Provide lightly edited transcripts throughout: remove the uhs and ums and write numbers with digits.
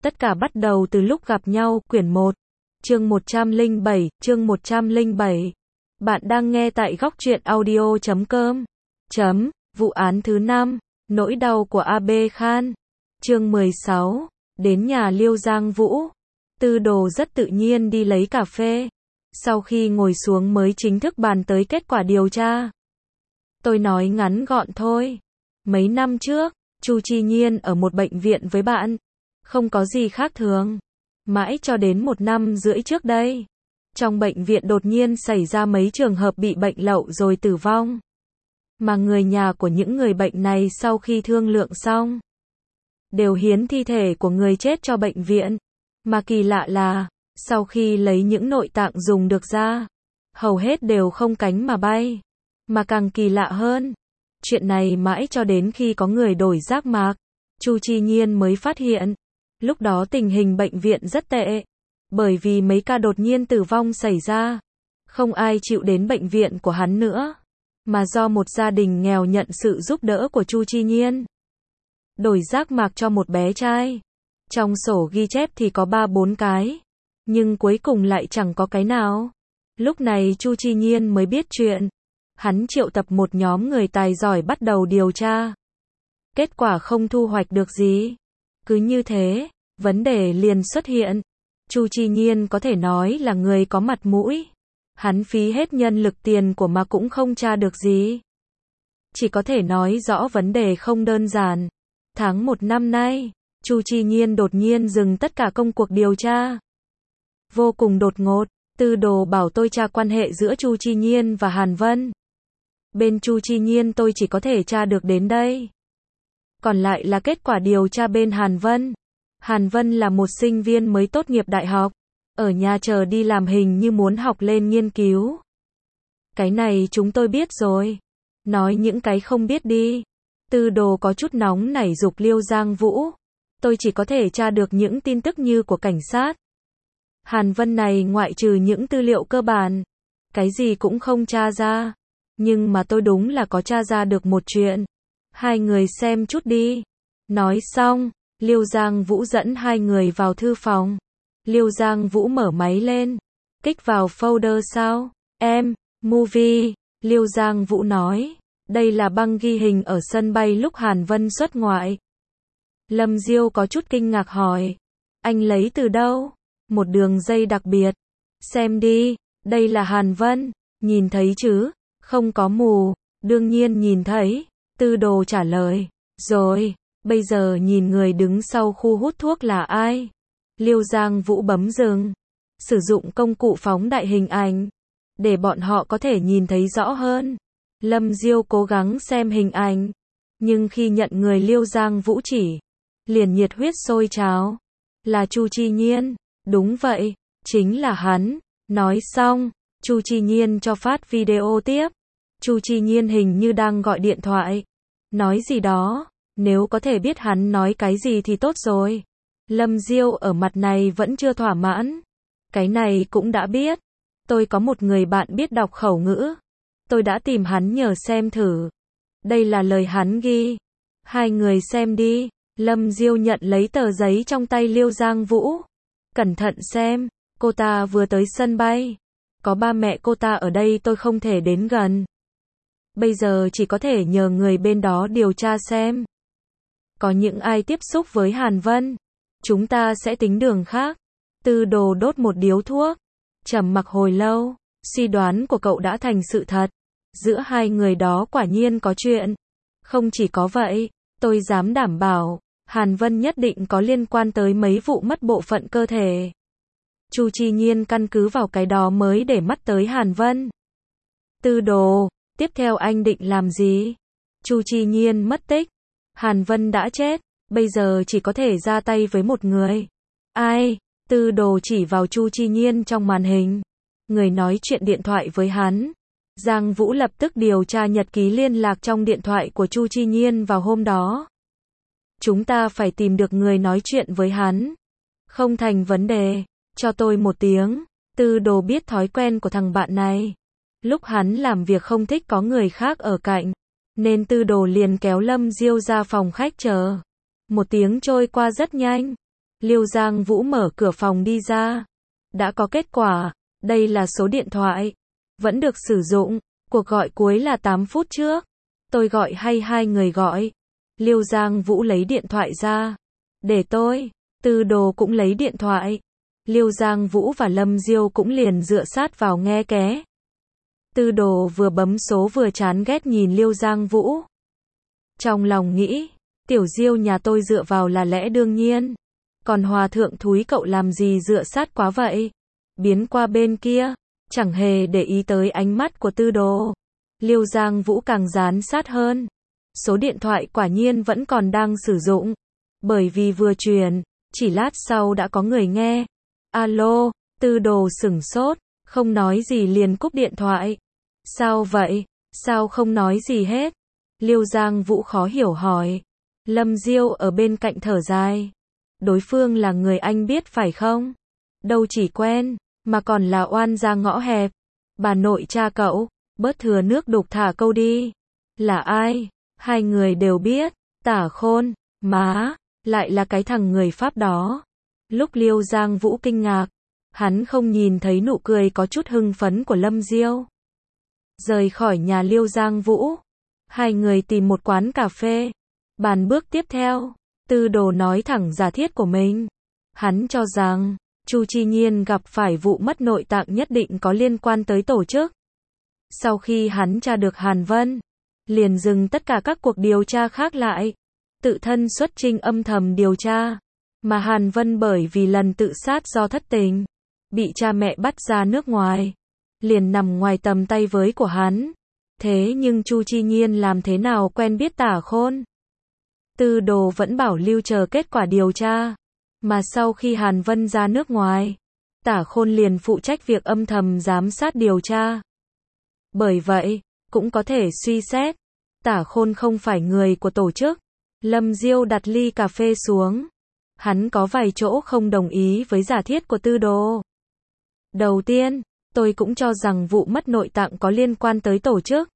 Tất cả bắt đầu từ lúc gặp nhau, quyển 1, chương 107, chương 107. Bạn đang nghe tại góc truyện audio.com. Vụ án thứ 5, nỗi đau của AB Khan. Chương 16, đến nhà Liêu Giang Vũ. Tư Đồ rất tự nhiên đi lấy cà phê. Sau khi ngồi xuống mới chính thức bàn tới kết quả điều tra. Tôi nói ngắn gọn thôi. Mấy năm trước, Chu Chi Nhiên ở một bệnh viện với bạn. Không có gì khác thường. Mãi cho đến 1 năm rưỡi trước đây. Trong bệnh viện đột nhiên xảy ra mấy trường hợp bị bệnh lậu rồi tử vong. Mà người nhà của những người bệnh này sau khi thương lượng xong, đều hiến thi thể của người chết cho bệnh viện. Mà kỳ lạ là, sau khi lấy những nội tạng dùng được ra, hầu hết đều không cánh mà bay. Mà càng kỳ lạ hơn, chuyện này mãi cho đến khi có người đổi giác mạc, Chu Chi Nhiên mới phát hiện. Lúc đó tình hình bệnh viện rất tệ, bởi vì mấy ca đột nhiên tử vong xảy ra. Không ai chịu đến bệnh viện của hắn nữa, mà do một gia đình nghèo nhận sự giúp đỡ của Chu Chi Nhiên, đổi giác mạc cho một bé trai. Trong sổ ghi chép thì có 3-4 cái, nhưng cuối cùng lại chẳng có cái nào. Lúc này Chu Chi Nhiên mới biết chuyện. Hắn triệu tập một nhóm người tài giỏi bắt đầu điều tra. Kết quả không thu hoạch được gì. Cứ như thế, vấn đề liền xuất hiện. Chu Chi Nhiên có thể nói là người có mặt mũi. Hắn phí hết nhân lực tiền của mà cũng không tra được gì. Chỉ có thể nói rõ vấn đề không đơn giản. Tháng 1 năm nay, Chu Chi Nhiên đột nhiên dừng tất cả công cuộc điều tra. Vô cùng đột ngột. Tư Đồ bảo tôi tra quan hệ giữa Chu Chi Nhiên và Hàn Vân. Bên Chu Chi Nhiên tôi chỉ có thể tra được đến đây. Còn lại là kết quả điều tra bên Hàn Vân. Hàn Vân là một sinh viên mới tốt nghiệp đại học. Ở nhà chờ đi làm hình như muốn học lên nghiên cứu. Cái này chúng tôi biết rồi. Nói những cái không biết đi. Tư Đồ có chút nóng nảy giục Liêu Giang Vũ. Tôi chỉ có thể tra được những tin tức như của cảnh sát. Hàn Vân này ngoại trừ những tư liệu cơ bản, cái gì cũng không tra ra. Nhưng mà tôi đúng là có tra ra được một chuyện. Hai người xem chút đi. Nói xong, Liêu Giang Vũ dẫn hai người vào thư phòng. Liêu Giang Vũ mở máy lên. Kích vào folder sao? Movie. Liêu Giang Vũ nói. Đây là băng ghi hình ở sân bay lúc Hàn Vân xuất ngoại. Lâm Diêu có chút kinh ngạc hỏi. Anh lấy từ đâu? Một đường dây đặc biệt. Xem đi. Đây là Hàn Vân. Nhìn thấy chứ? Không có mù. Đương nhiên nhìn thấy. Tư Đồ trả lời. Rồi. Bây giờ nhìn người đứng sau khu hút thuốc là ai? Liêu Giang Vũ bấm dừng. Sử dụng công cụ phóng đại hình ảnh, để bọn họ có thể nhìn thấy rõ hơn. Lâm Diêu cố gắng xem hình ảnh. Nhưng khi nhận người Liêu Giang Vũ chỉ, liền nhiệt huyết sôi trào. Là Chu Chi Nhiên. Đúng vậy. Chính là hắn. Nói xong, Chu Chi Nhiên cho phát video tiếp. Chu Chi Nhiên hình như đang gọi điện thoại. Nói gì đó. Nếu có thể biết hắn nói cái gì thì tốt rồi. Lâm Diêu ở mặt này vẫn chưa thỏa mãn. Cái này cũng đã biết. Tôi có một người bạn biết đọc khẩu ngữ. Tôi đã tìm hắn nhờ xem thử. Đây là lời hắn ghi. Hai người xem đi. Lâm Diêu nhận lấy tờ giấy trong tay Liêu Giang Vũ. Cẩn thận xem. Cô ta vừa tới sân bay. Có ba mẹ cô ta ở đây tôi không thể đến gần. Bây giờ chỉ có thể nhờ người bên đó điều tra xem. Có những ai tiếp xúc với Hàn Vân. Chúng ta sẽ tính đường khác. Tư Đồ đốt một điếu thuốc. Trầm mặc hồi lâu. Suy đoán của cậu đã thành sự thật. Giữa hai người đó quả nhiên có chuyện. Không chỉ có vậy, tôi dám đảm bảo, Hàn Vân nhất định có liên quan tới mấy vụ mất bộ phận cơ thể. Chu Chi Nhiên căn cứ vào cái đó mới để mắt tới Hàn Vân. Tư Đồ, tiếp theo anh định làm gì? Chu Chi Nhiên mất tích. Hàn Vân đã chết. Bây giờ chỉ có thể ra tay với một người. Ai? Tư Đồ chỉ vào Chu Chi Nhiên trong màn hình. Người nói chuyện điện thoại với hắn. Giang Vũ lập tức điều tra nhật ký liên lạc trong điện thoại của Chu Chi Nhiên vào hôm đó. Chúng ta phải tìm được người nói chuyện với hắn. Không thành vấn đề. Cho tôi 1 tiếng. Tư Đồ biết thói quen của thằng bạn này. Lúc hắn làm việc không thích có người khác ở cạnh, nên Tư Đồ liền kéo Lâm Diêu ra phòng khách chờ. 1 tiếng trôi qua rất nhanh. Liêu Giang Vũ mở cửa phòng đi ra. Đã có kết quả, đây là số điện thoại. Vẫn được sử dụng, cuộc gọi cuối là 8 phút trước. Tôi gọi hay hai người gọi? Liêu Giang Vũ lấy điện thoại ra. Để tôi. Tư Đồ cũng lấy điện thoại. Liêu Giang Vũ và Lâm Diêu cũng liền dựa sát vào nghe ké. Tư Đồ vừa bấm số vừa chán ghét nhìn Liêu Giang Vũ. Trong lòng nghĩ, tiểu Diêu nhà tôi dựa vào là lẽ đương nhiên. Còn hòa thượng thúi cậu làm gì dựa sát quá vậy? Biến qua bên kia, chẳng hề để ý tới ánh mắt của Tư Đồ. Liêu Giang Vũ càng dán sát hơn. Số điện thoại quả nhiên vẫn còn đang sử dụng. Bởi vì vừa truyền, chỉ lát sau đã có người nghe. Alo, Tư Đồ sửng sốt, không nói gì liền cúp điện thoại. Sao vậy? Sao không nói gì hết? Liêu Giang Vũ khó hiểu hỏi. Lâm Diêu ở bên cạnh thở dài. Đối phương là người anh biết phải không? Đâu chỉ quen, mà còn là oan gia ngõ hẹp. Bà nội cha cậu, bớt thừa nước đục thả câu đi. Là ai? Hai người đều biết. Tả Khôn, má, lại là cái thằng người Pháp đó. Lúc Liêu Giang Vũ kinh ngạc, hắn không nhìn thấy nụ cười có chút hưng phấn của Lâm Diêu. Rời khỏi nhà Liêu Giang Vũ, hai người tìm một quán cà phê. Bàn bước tiếp theo, Tư Đồ nói thẳng giả thiết của mình. Hắn cho rằng, Chu Chi Nhiên gặp phải vụ mất nội tạng nhất định có liên quan tới tổ chức. Sau khi hắn tra được Hàn Vân, liền dừng tất cả các cuộc điều tra khác lại. Tự thân xuất chinh âm thầm điều tra. Mà Hàn Vân bởi vì lần tự sát do thất tình, bị cha mẹ bắt ra nước ngoài, liền nằm ngoài tầm tay với của hắn. Thế nhưng Chu Chi Nhiên làm thế nào quen biết Tả Khôn? Tư Đồ vẫn bảo lưu chờ kết quả điều tra. Mà sau khi Hàn Vân ra nước ngoài, Tả Khôn liền phụ trách việc âm thầm giám sát điều tra. Bởi vậy, cũng có thể suy xét, Tả Khôn không phải người của tổ chức. Lâm Diêu đặt ly cà phê xuống. Hắn có vài chỗ không đồng ý với giả thiết của Tư Đồ. Đầu tiên, tôi cũng cho rằng vụ mất nội tạng có liên quan tới tổ chức.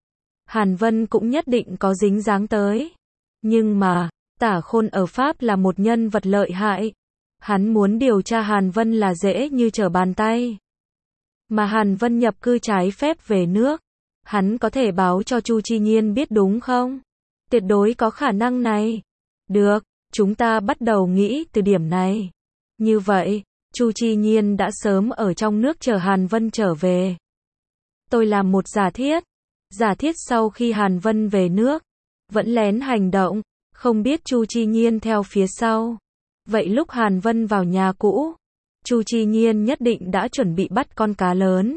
Hàn Vân cũng nhất định có dính dáng tới. Nhưng mà, Tả Khôn ở Pháp là một nhân vật lợi hại. Hắn muốn điều tra Hàn Vân là dễ như trở bàn tay. Mà Hàn Vân nhập cư trái phép về nước, hắn có thể báo cho Chu Chi Nhiên biết đúng không? Tuyệt đối có khả năng này. Được, chúng ta bắt đầu nghĩ từ điểm này. Như vậy, Chu Chi Nhiên đã sớm ở trong nước chờ Hàn Vân trở về. Tôi làm một giả thiết. Giả thiết sau khi Hàn Vân về nước, vẫn lén hành động, không biết Chu Chi Nhiên theo phía sau. Vậy lúc Hàn Vân vào nhà cũ, Chu Chi Nhiên nhất định đã chuẩn bị bắt con cá lớn.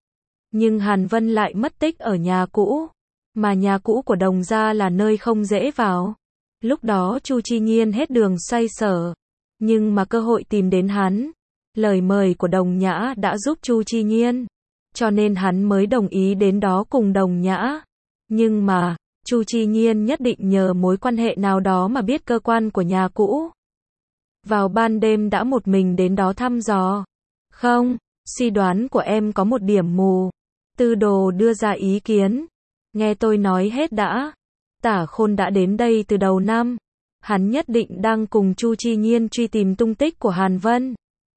Nhưng Hàn Vân lại mất tích ở nhà cũ. Mà nhà cũ của Đồng gia là nơi không dễ vào. Lúc đó Chu Chi Nhiên hết đường xoay sở. Nhưng mà cơ hội tìm đến hắn. Lời mời của Đồng Nhã đã giúp Chu Chi Nhiên. Cho nên hắn mới đồng ý đến đó cùng Đồng Nhã. Nhưng mà, Chu Chi Nhiên nhất định nhờ mối quan hệ nào đó mà biết cơ quan của nhà cũ. Vào ban đêm đã một mình đến đó thăm dò. Không, suy đoán của em có một điểm mù. Tư Đồ đưa ra ý kiến. Nghe tôi nói hết đã. Tả Khôn đã đến đây từ đầu năm. Hắn nhất định đang cùng Chu Chi Nhiên truy tìm tung tích của Hàn Vân.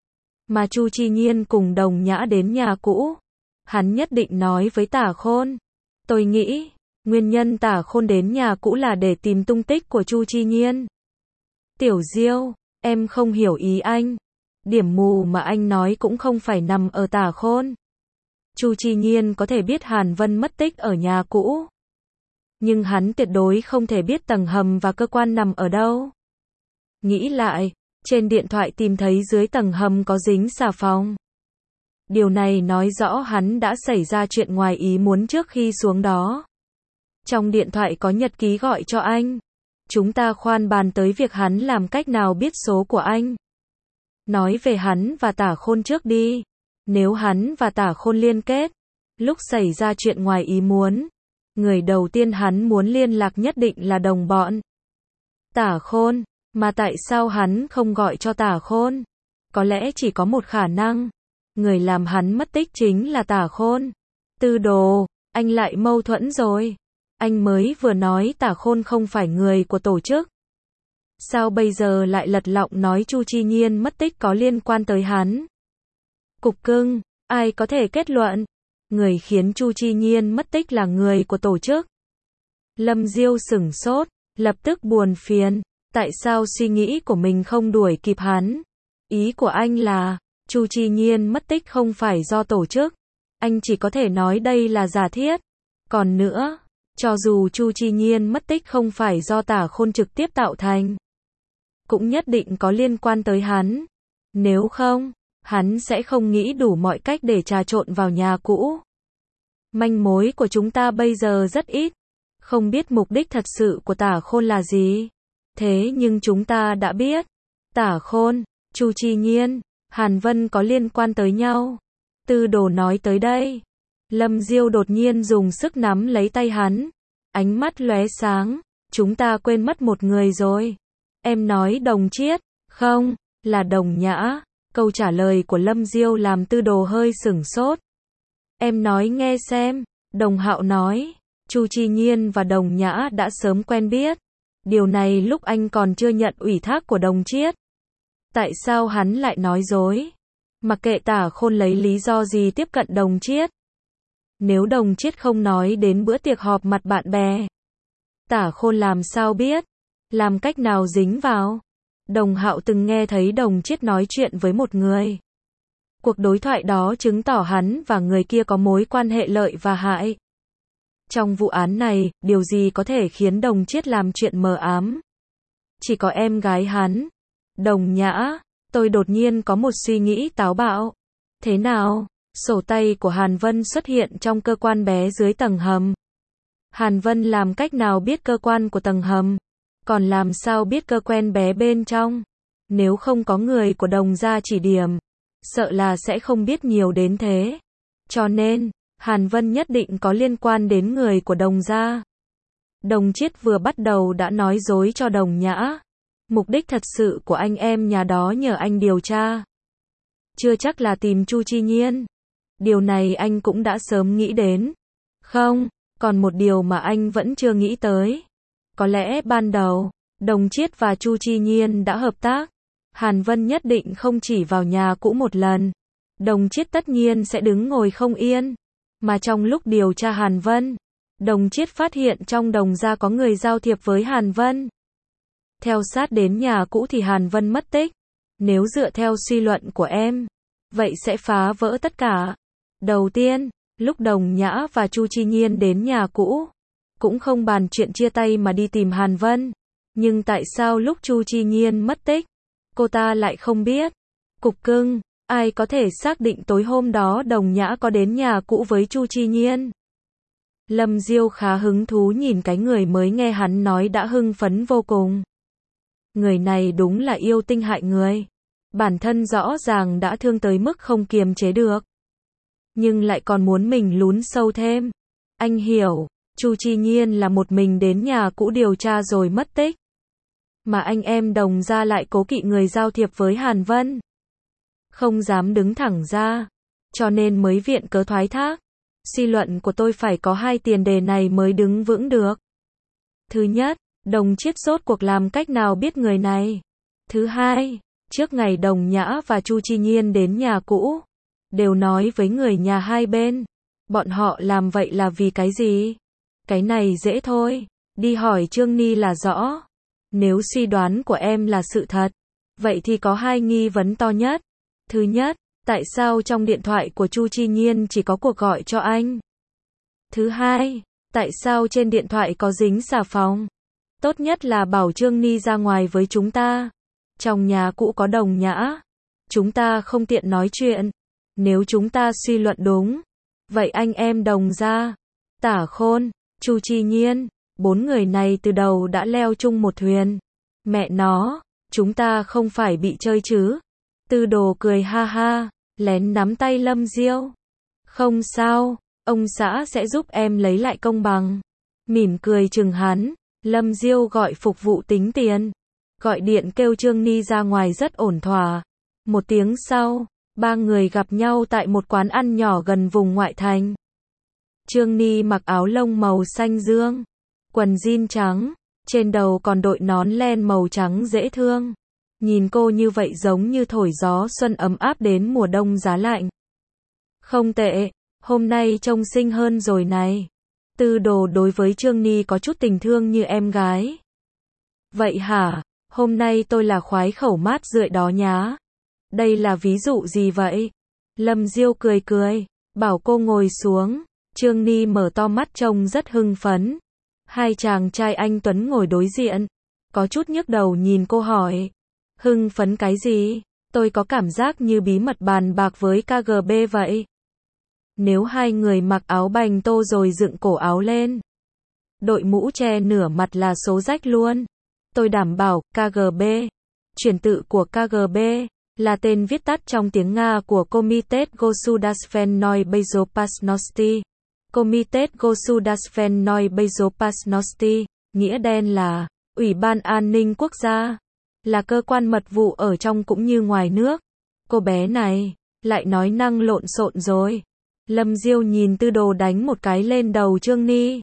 Mà Chu Chi Nhiên cùng Đồng Nhã đến nhà cũ. Hắn nhất định nói với Tả Khôn. Tôi nghĩ, nguyên nhân Tả Khôn đến nhà cũ là để tìm tung tích của Chu Chi Nhiên. Tiểu Diêu, em không hiểu ý anh. Điểm mù mà anh nói cũng không phải nằm ở Tả Khôn. Chu Chi Nhiên có thể biết Hàn Vân mất tích ở nhà cũ. Nhưng hắn tuyệt đối không thể biết tầng hầm và cơ quan nằm ở đâu. Nghĩ lại, trên điện thoại tìm thấy dưới tầng hầm có dính xà phòng. Điều này nói rõ hắn đã xảy ra chuyện ngoài ý muốn trước khi xuống đó. Trong điện thoại có nhật ký gọi cho anh. Chúng ta khoan bàn tới việc hắn làm cách nào biết số của anh. Nói về hắn và Tả Khôn trước đi. Nếu hắn và Tả Khôn liên kết, lúc xảy ra chuyện ngoài ý muốn, người đầu tiên hắn muốn liên lạc nhất định là đồng bọn. Tả Khôn, mà tại sao hắn không gọi cho Tả Khôn? Có lẽ chỉ có một khả năng, người làm hắn mất tích chính là Tả Khôn. Tư Đồ, anh lại mâu thuẫn rồi. Anh mới vừa nói Tả Khôn không phải người của tổ chức. Sao bây giờ lại lật lọng nói Chu Chi Nhiên mất tích có liên quan tới hắn? Cục cưng, ai có thể kết luận? Người khiến Chu Chi Nhiên mất tích là người của tổ chức. Lâm Diêu sửng sốt, lập tức buồn phiền. Tại sao suy nghĩ của mình không đuổi kịp hắn? Ý của anh là, Chu Chi Nhiên mất tích không phải do tổ chức. Anh chỉ có thể nói đây là giả thiết. Còn nữa, cho dù Chu Chi Nhiên mất tích không phải do Tả Khôn trực tiếp tạo thành, cũng nhất định có liên quan tới hắn. Nếu không, hắn sẽ không nghĩ đủ mọi cách để trà trộn vào nhà cũ. Manh mối của chúng ta bây giờ rất ít. Không biết mục đích thật sự của Tả Khôn là gì. Thế nhưng chúng ta đã biết, Tả Khôn, Chu Chi Nhiên, Hàn Vân có liên quan tới nhau. Tư Đồ nói tới đây, Lâm Diêu đột nhiên dùng sức nắm lấy tay hắn, ánh mắt lóe sáng, chúng ta quên mất một người rồi. Em nói Đồng Chiết, không, là Đồng Nhã. Câu trả lời của Lâm Diêu làm Tư Đồ hơi sửng sốt. Em nói nghe xem, Đồng Hạo nói, Chu Chi Nhiên và Đồng Nhã đã sớm quen biết. Điều này lúc anh còn chưa nhận ủy thác của Đồng Chiết. Tại sao hắn lại nói dối? Mặc kệ Tả Khôn lấy lý do gì tiếp cận Đồng Chiết. Nếu Đồng Chiết không nói đến bữa tiệc họp mặt bạn bè, Tả Khôn làm sao biết? Làm cách nào dính vào? Đồng Hạo từng nghe thấy Đồng Chiết nói chuyện với một người. Cuộc đối thoại đó chứng tỏ hắn và người kia có mối quan hệ lợi và hại. Trong vụ án này, điều gì có thể khiến Đồng Chiết làm chuyện mờ ám? Chỉ có em gái hắn. Đồng Nhã, tôi đột nhiên có một suy nghĩ táo bạo. Thế nào? Sổ tay của Hàn Vân xuất hiện trong cơ quan bé dưới tầng hầm. Hàn Vân làm cách nào biết cơ quan của tầng hầm? Còn làm sao biết cơ quan bé bên trong? Nếu không có người của Đồng gia chỉ điểm, sợ là sẽ không biết nhiều đến thế. Cho nên, Hàn Vân nhất định có liên quan đến người của Đồng gia. Đồng Chiết vừa bắt đầu đã nói dối cho Đồng Nhã. Mục đích thật sự của anh em nhà đó nhờ anh điều tra, chưa chắc là tìm Chu Chi Nhiên. Điều này anh cũng đã sớm nghĩ đến. Không, còn một điều mà anh vẫn chưa nghĩ tới. Có lẽ ban đầu, Đồng Chiết và Chu Chi Nhiên đã hợp tác. Hàn Vân nhất định không chỉ vào nhà cũ một lần. Đồng Chiết tất nhiên sẽ đứng ngồi không yên. Mà trong lúc điều tra Hàn Vân, Đồng Chiết phát hiện trong Đồng gia có người giao thiệp với Hàn Vân. Theo sát đến nhà cũ thì Hàn Vân mất tích. Nếu dựa theo suy luận của em, vậy sẽ phá vỡ tất cả. Đầu tiên, lúc Đồng Nhã và Chu Chi Nhiên đến nhà cũ, cũng không bàn chuyện chia tay mà đi tìm Hàn Vân. Nhưng tại sao lúc Chu Chi Nhiên mất tích, cô ta lại không biết? Cục cưng, ai có thể xác định tối hôm đó Đồng Nhã có đến nhà cũ với Chu Chi Nhiên? Lâm Diêu khá hứng thú nhìn cái người mới nghe hắn nói đã hưng phấn vô cùng. Người này đúng là yêu tinh hại người. Bản thân rõ ràng đã thương tới mức không kiềm chế được, nhưng lại còn muốn mình lún sâu thêm. Anh hiểu, Chu Chi Nhiên là một mình đến nhà cũ điều tra rồi mất tích. Mà anh em Đồng gia lại cố kỵ người giao thiệp với Hàn Vân, không dám đứng thẳng ra, cho nên mới viện cớ thoái thác. Suy luận của tôi phải có hai tiền đề này mới đứng vững được. Thứ nhất, Đồng Chiết rốt cuộc làm cách nào biết người này? Thứ hai, trước ngày Đồng Nhã và Chu Chi Nhiên đến nhà cũ, đều nói với người nhà hai bên. Bọn họ làm vậy là vì cái gì? Cái này dễ thôi, đi hỏi Trương Ni là rõ. Nếu suy đoán của em là sự thật, vậy thì có hai nghi vấn to nhất. Thứ nhất, tại sao trong điện thoại của Chu Chi Nhiên chỉ có cuộc gọi cho anh? Thứ hai, tại sao trên điện thoại có dính xà phòng? Tốt nhất là bảo Trương Ni ra ngoài với chúng ta. Trong nhà cũ có Đồng Nhã, chúng ta không tiện nói chuyện. Nếu chúng ta suy luận đúng, vậy anh em Đồng gia, Tả Khôn, Chu Chi Nhiên, bốn người này từ đầu đã leo chung một thuyền. Mẹ nó, chúng ta không phải bị chơi chứ? Tư Đồ cười ha ha, lén nắm tay Lâm Diêu. Không sao, ông xã sẽ giúp em lấy lại công bằng. Mỉm cười chừng hắn, Lâm Diêu gọi phục vụ tính tiền. Gọi điện kêu Trương Ni ra ngoài rất ổn thỏa. Một tiếng sau, ba người gặp nhau tại một quán ăn nhỏ gần vùng ngoại thành. Trương Ni mặc áo lông màu xanh dương, quần jean trắng, Trên đầu còn đội nón len màu trắng dễ thương. Nhìn cô như vậy giống như thổi gió xuân ấm áp đến mùa đông giá lạnh. Không tệ, hôm nay trông xinh hơn rồi này. Tư Đồ đối với Trương Ni có chút tình thương như em gái. Vậy hả, hôm nay tôi là khoái khẩu mát rượi đó nhá. Đây là ví dụ gì vậy? Lâm Diêu cười cười, bảo cô ngồi xuống. Trương Ni mở to mắt trông rất hưng phấn. Hai chàng trai anh tuấn ngồi đối diện. Có chút nhức đầu nhìn cô hỏi. Hưng phấn cái gì? Tôi có cảm giác như bí mật bàn bạc với KGB vậy. Nếu hai người mặc áo bành tô rồi dựng cổ áo lên, đội mũ che nửa mặt là số rách luôn. Tôi đảm bảo, KGB, chuyển tự của KGB, là tên viết tắt trong tiếng Nga của Komitet Gosudasvennoy Bezopasnosti. Komitet Gosudasvennoy Bezopasnosti, nghĩa đen là Ủy ban An ninh Quốc gia, là cơ quan mật vụ ở trong cũng như ngoài nước. Cô bé này, lại nói năng lộn xộn rồi. Lâm Diêu nhìn Tư Đồ đánh một cái lên đầu Trương Ni.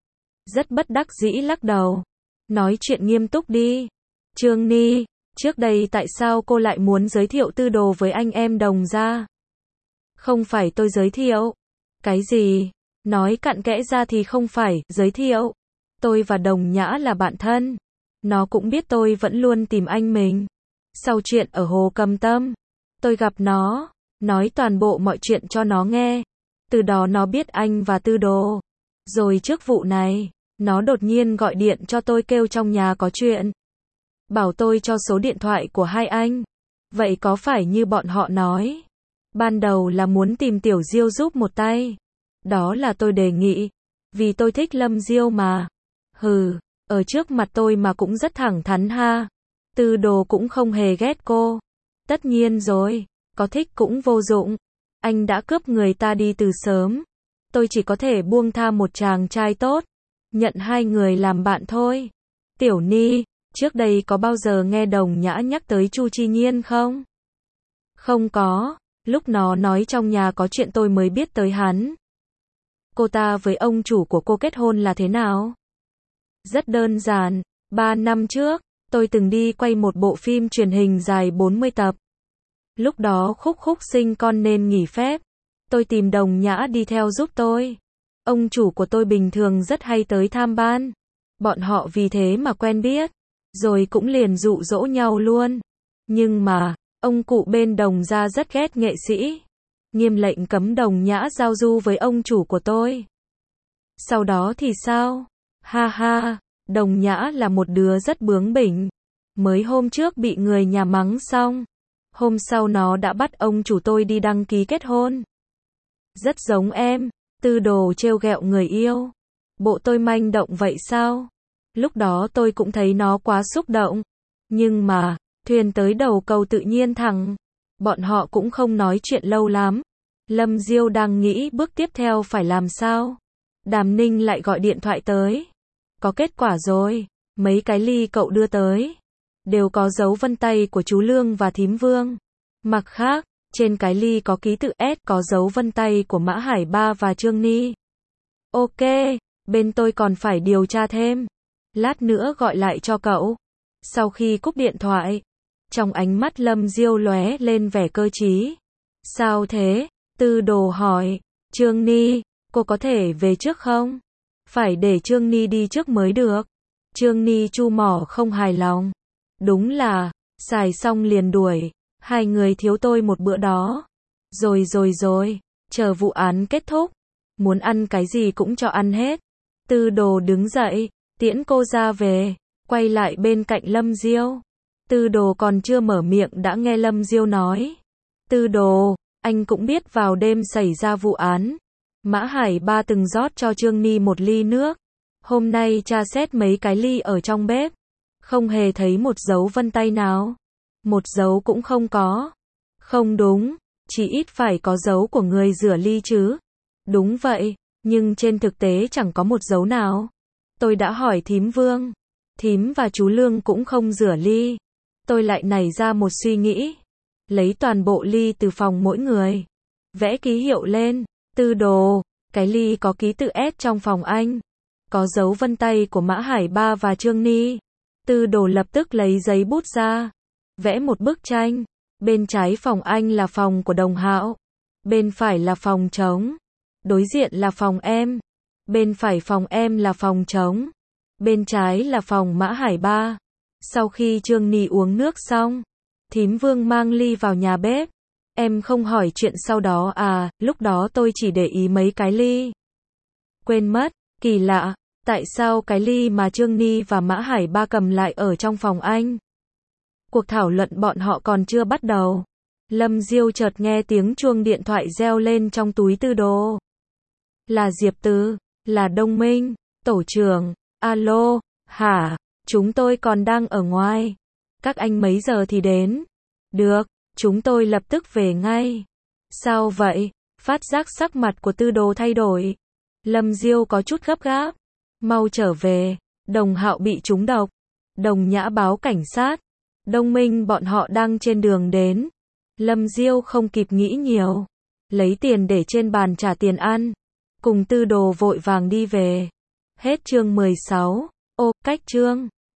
Rất bất đắc dĩ lắc đầu. Nói chuyện nghiêm túc đi. Trương Ni, trước đây tại sao cô lại muốn giới thiệu Tư Đồ với anh em Đồng gia? Không phải tôi giới thiệu. Cái gì? Nói cặn kẽ ra thì không phải giới thiệu. Tôi và Đồng Nhã là bạn thân. Nó cũng biết tôi vẫn luôn tìm anh mình. Sau chuyện ở Hồ Cầm Tâm, tôi gặp nó, nói toàn bộ mọi chuyện cho nó nghe. Từ đó nó biết anh và Tư Đồ. Rồi trước vụ này, nó đột nhiên gọi điện cho tôi kêu trong nhà có chuyện. Bảo tôi cho số điện thoại của hai anh. Vậy có phải như bọn họ nói? Ban đầu là muốn tìm Tiểu Diêu giúp một tay. Đó là tôi đề nghị. Vì tôi thích Lâm Diêu mà. Hừ, ở trước mặt tôi mà cũng rất thẳng thắn ha. Tư Đồ cũng không hề ghét cô. Tất nhiên rồi, có thích cũng vô dụng. Anh đã cướp người ta đi từ sớm. Tôi chỉ có thể buông tha một chàng trai tốt. Nhận hai người làm bạn thôi. Tiểu Ni, trước đây có bao giờ nghe Đồng Nhã nhắc tới Chu Chi Nhiên không? Không có, lúc nó nói trong nhà có chuyện tôi mới biết tới hắn. Cô ta với ông chủ của cô kết hôn là thế nào? Rất đơn giản, 3 năm trước, tôi từng đi quay một bộ phim truyền hình dài 40 tập. Lúc đó Khúc Khúc sinh con nên nghỉ phép. Tôi tìm Đồng Nhã đi theo giúp tôi. Ông chủ của tôi bình thường rất hay tới tham ban. Bọn họ vì thế mà quen biết. Rồi cũng liền dụ dỗ nhau luôn. Nhưng mà, ông cụ bên Đồng gia rất ghét nghệ sĩ. Nghiêm lệnh cấm Đồng Nhã giao du với ông chủ của tôi. Sau đó thì sao? Ha ha, Đồng Nhã là một đứa rất bướng bỉnh. Mới hôm trước bị người nhà mắng xong. Hôm sau nó đã bắt ông chủ tôi đi đăng ký kết hôn. Rất giống em. Tư Đồ trêu ghẹo người yêu. Bộ tôi manh động vậy sao? Lúc đó tôi cũng thấy nó quá xúc động. Nhưng mà, thuyền tới đầu cầu tự nhiên thẳng. Bọn họ cũng không nói chuyện lâu lắm. Lâm Diêu đang nghĩ bước tiếp theo phải làm sao. Đàm Ninh lại gọi điện thoại tới. Có kết quả rồi. Mấy cái ly cậu đưa tới đều có dấu vân tay của chú Lương và thím Vương. Mặt khác, trên cái ly có ký tự S có dấu vân tay của Mã Hải Ba và Trương Ni. Ok, bên tôi còn phải điều tra thêm. Lát nữa gọi lại cho cậu. Sau khi cúp điện thoại, trong ánh mắt Lâm Diêu lóe lên vẻ cơ trí. Sao thế? Tư Đồ hỏi. Trương Ni, cô có thể về trước không? Phải để Trương Ni đi trước mới được. Trương Ni chu mỏ không hài lòng. Đúng là, xài xong liền đuổi. Hai người thiếu tôi một bữa đó. Rồi, chờ vụ án kết thúc. Muốn ăn cái gì cũng cho ăn hết. Tư Đồ đứng dậy, tiễn cô ra về, quay lại bên cạnh Lâm Diêu. Tư Đồ còn chưa mở miệng đã nghe Lâm Diêu nói. Tư Đồ, anh cũng biết vào đêm xảy ra vụ án. Mã Hải Ba từng rót cho Trương Ni một ly nước. Hôm nay tra xét mấy cái ly ở trong bếp. Không hề thấy một dấu vân tay nào. Một dấu cũng không có. Không đúng, chỉ ít phải có dấu của người rửa ly chứ. Đúng vậy, nhưng trên thực tế chẳng có một dấu nào. Tôi đã hỏi thím Vương. Thím và chú Lương cũng không rửa ly. Tôi lại nảy ra một suy nghĩ. Lấy toàn bộ ly từ phòng mỗi người. Vẽ ký hiệu lên. Tư Đồ, cái ly có ký tự S trong phòng anh. có dấu vân tay của Mã Hải Ba và Trương Ni. Tư Đồ lập tức lấy giấy bút ra, vẽ một bức tranh. Bên trái phòng anh là phòng của Đồng Hạo, bên phải là phòng trống, đối diện là phòng em, bên phải phòng em là phòng trống, bên trái là phòng Mã Hải Ba. Sau khi Trương Ni uống nước xong, thím Vương mang ly vào nhà bếp. Em không hỏi chuyện sau đó à, lúc đó tôi chỉ để ý mấy cái ly. Quên mất, kỳ lạ, tại sao cái ly mà Trương Ni và Mã Hải Ba cầm lại ở trong phòng anh? Cuộc thảo luận bọn họ còn chưa bắt đầu. Lâm Diêu chợt nghe tiếng chuông điện thoại reo lên trong túi Tư Đồ. Là Diệp Từ, là Đông Minh, tổ trưởng, alo, hả, chúng tôi còn đang ở ngoài. Các anh mấy giờ thì đến? Được, chúng tôi lập tức về ngay. Sao vậy? Phát giác sắc mặt của Tư Đồ thay đổi. Lâm Diêu có chút gấp gáp. Mau trở về, Đồng Hạo bị trúng độc. Đồng Nhã báo cảnh sát. Đông Minh bọn họ đang trên đường đến. Lâm Diêu không kịp nghĩ nhiều, lấy tiền để trên bàn trả tiền ăn, cùng Tư Đồ vội vàng đi về. Hết chương 16. Ô, cách chương